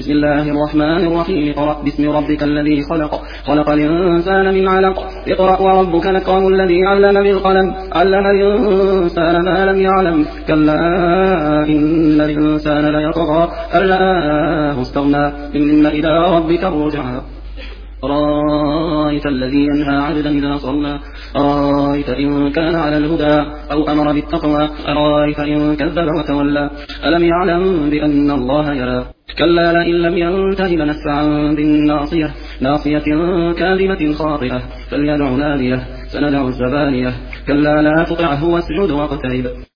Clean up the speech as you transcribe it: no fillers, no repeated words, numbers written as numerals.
بسم الله الرحمن الرحيم اقرأ باسم ربك الذي خلق الإنسان من علق اقرأ وربك الأكرم الذي علم بالقلم علم الإنسان ما لم يعلم كلا إن الإنسان ليطغى أن رآه استغنى إن إلى ربك الرجعى أرأيت الذي ينهى عبدا إذا صلى أرأيت إن كان على الهدى أو أمر بالتقوى أرأيت إن كذب وتولى ألم يعلم بأن الله يرى كلا لئن لم ينته لنسفعا بالناصية ناصية كاذبة خاطئة فليدع ناديه سندع الزبانية كلا لا تطعه واسجد واقترب